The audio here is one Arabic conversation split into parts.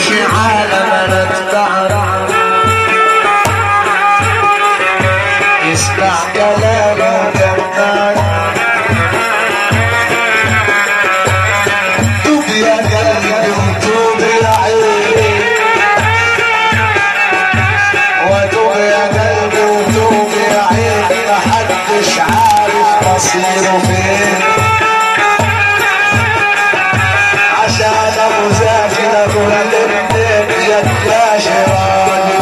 وامشي عالم انا اتبعك اسمع كلامي جنبك توب يا قلبي وتوب يا عيني وتوب يا قلبي وتوب يا عيني محدش عارف مصيره فين عشان ابو زكي اقول للبيت يا شراني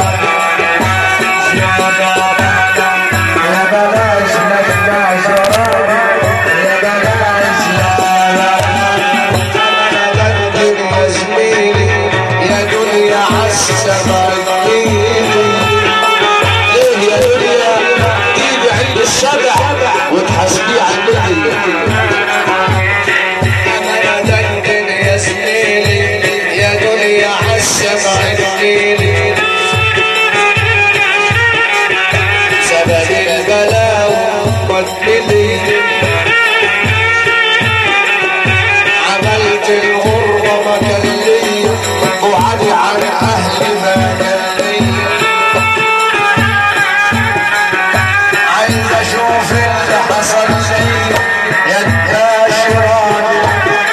يا بلاش نخدع شراني يا بلاش يا زميلي يا دنيا عالسما تجيلي ليه يا دنيا تيجي عند السبع وتحاسبيه على البدل سبب البلاء ومدلي عملت الغربة مكلية وعدي عن أهلي ما كلي عايز أشوف اللي حصل لي يا الداشراني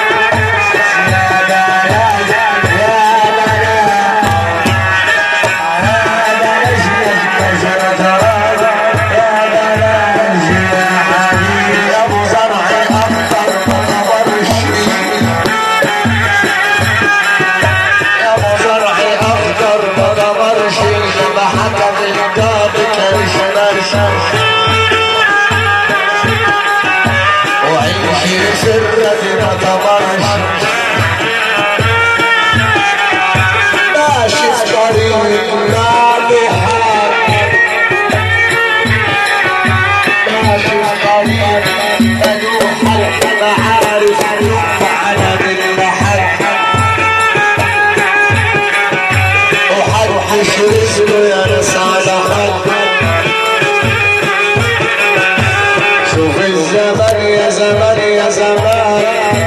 وعيشي سرتي ما تمرش ماشي في طريق مالحات ماشي في طريق ملوحات ما عارف على باللحد وحدش رزقه يا ناس على حد شوف الزمن يا زمان يا زمان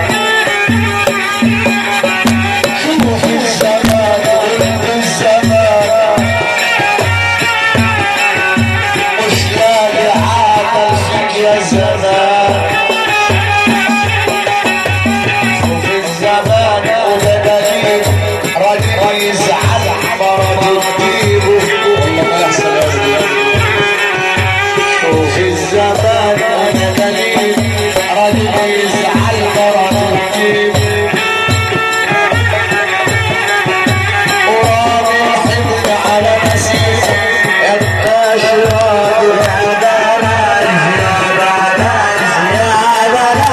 شوف الزمان الزمان مش لاقي عاقل فيك يا زمان شوف الزمان وده دليل راجل يزعل مرض تجيبه والله ما يحصل يا شوف الزمان وده دليل راجل يزعل مرض تجيبه ورامي الحمل على مسيح يا الناشرات يا بلاش يا بلاش يا بلاش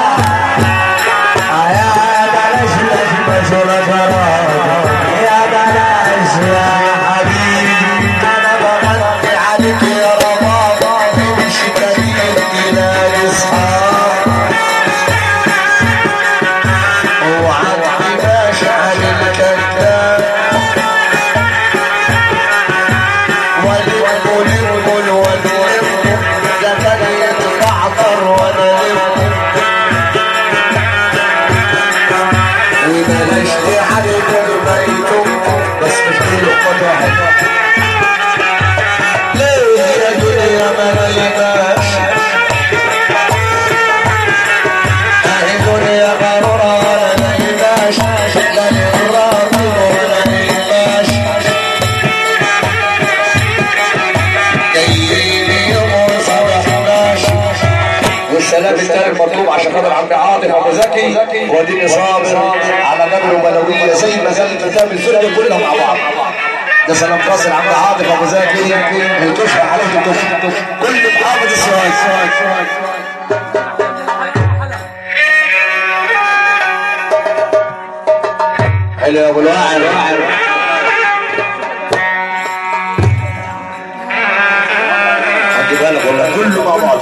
يا بلاش لازم يا بلاش يا حبيبي انا بغطي عليك يا رمضان تمشي كريم تلاقي اصحاب وعدي ماشي على الكذاب والملم والملم زمان يتبعطر وانا وبلاش عليك البيت بس مش كله قطع ليه يا دنيا ما نايماش اهي دنيا غرورة ولا نايماش لا للراضي ولا نايماش جايين يوم وصبحناش والسلام التالي المطلوب عشان خاطر عم عاطف ابو زكي وديني صابر على نبل وملويه زي ما قال الكتاب الفرقه كلها مع بعض ده سلام فاصل عم عاطف ابو زكي الكشف عليه الكشف كل محافظ السواق حلو يا ابو الواعر خد بالك والله كله مع بعض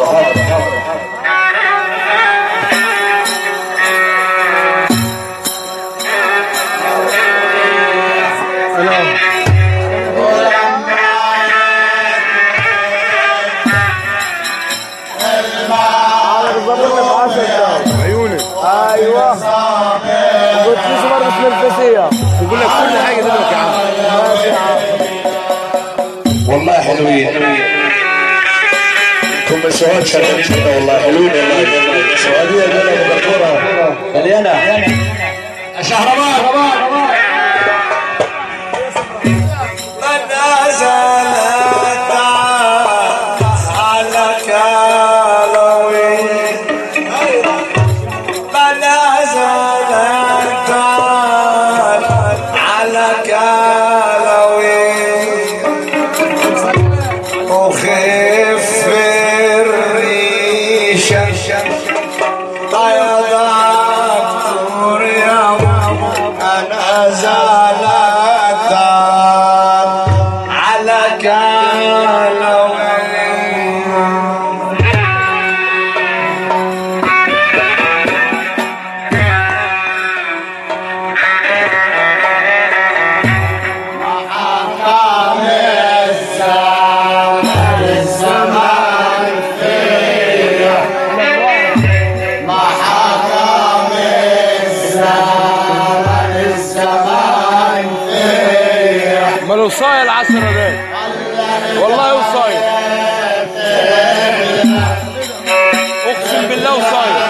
عيوني ايوه قلت لي مرة في الفسية بيقول لك كل حاجه دلوقتي يا عم. ماشي يا عم. والله حلوين. كم السواد شغالين كده والله حلوين والله. السواديه دول مذكوره مليانه يا شهرمان. وصاية العصر ده والله وصاية اقسم بالله وصاية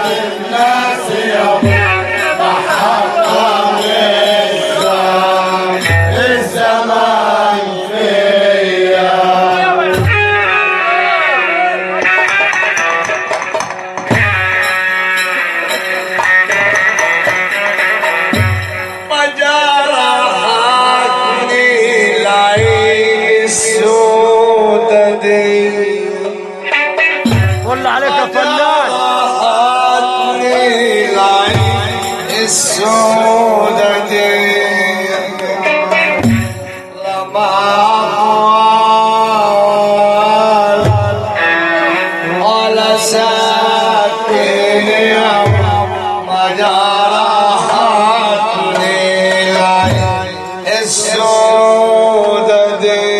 قول عليك يا فنان السودة دي لما ولا ساكن يا ما جرحتني السودة دي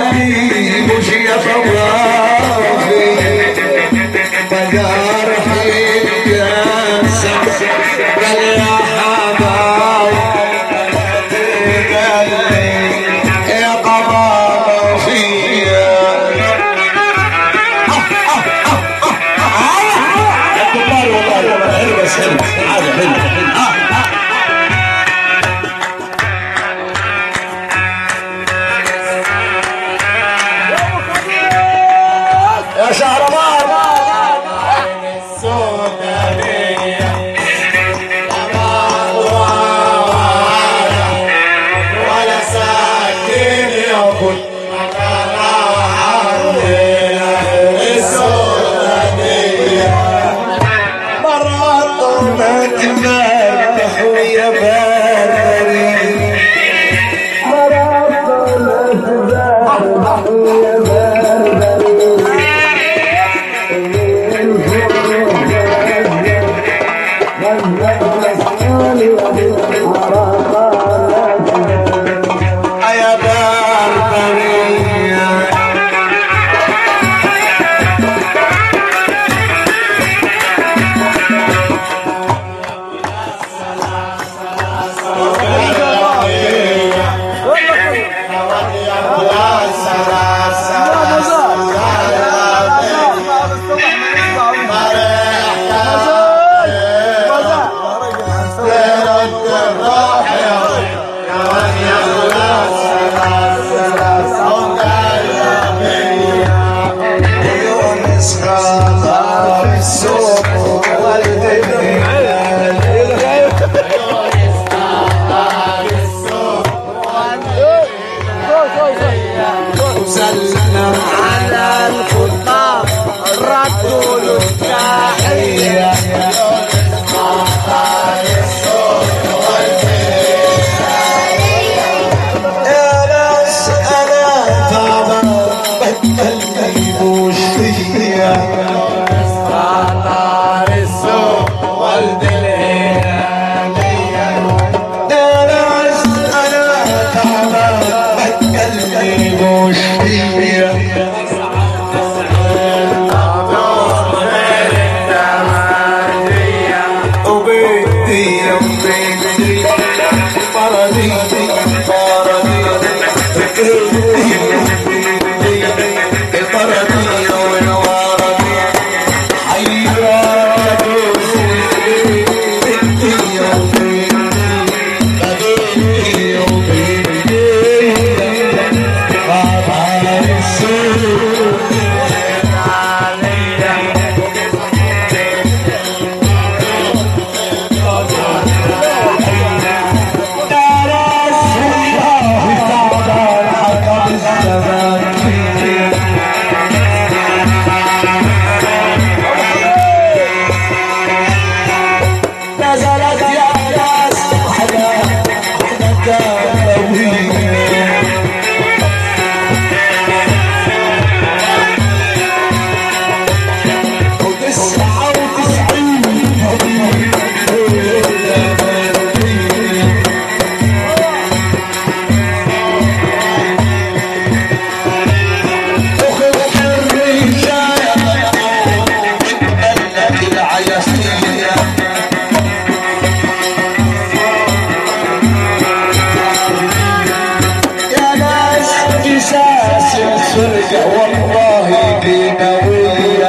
تجيبوش يا خرافي مدار حيتكسر قال يا حبايب يا قرابة فيا الكبار والله حلو بس حلو عادي حلو يا شهرمان ولا ساكن ياخد السودانية مرات ما تمرح ويا باري مرات ما تمرح ويا وسلم على الخطاب ردوا له التحية يا ناس انا طبعا بتقلبي وش فيا طار السوق والد الهلالية يا ناس انا طبعا بتقلبي وش فيا والله بنوية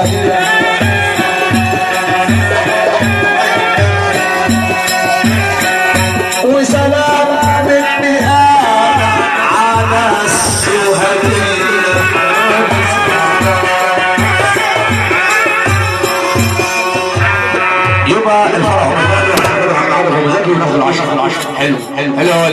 وسلام مني على السهدية يبقى الفرح حلو حلو حلو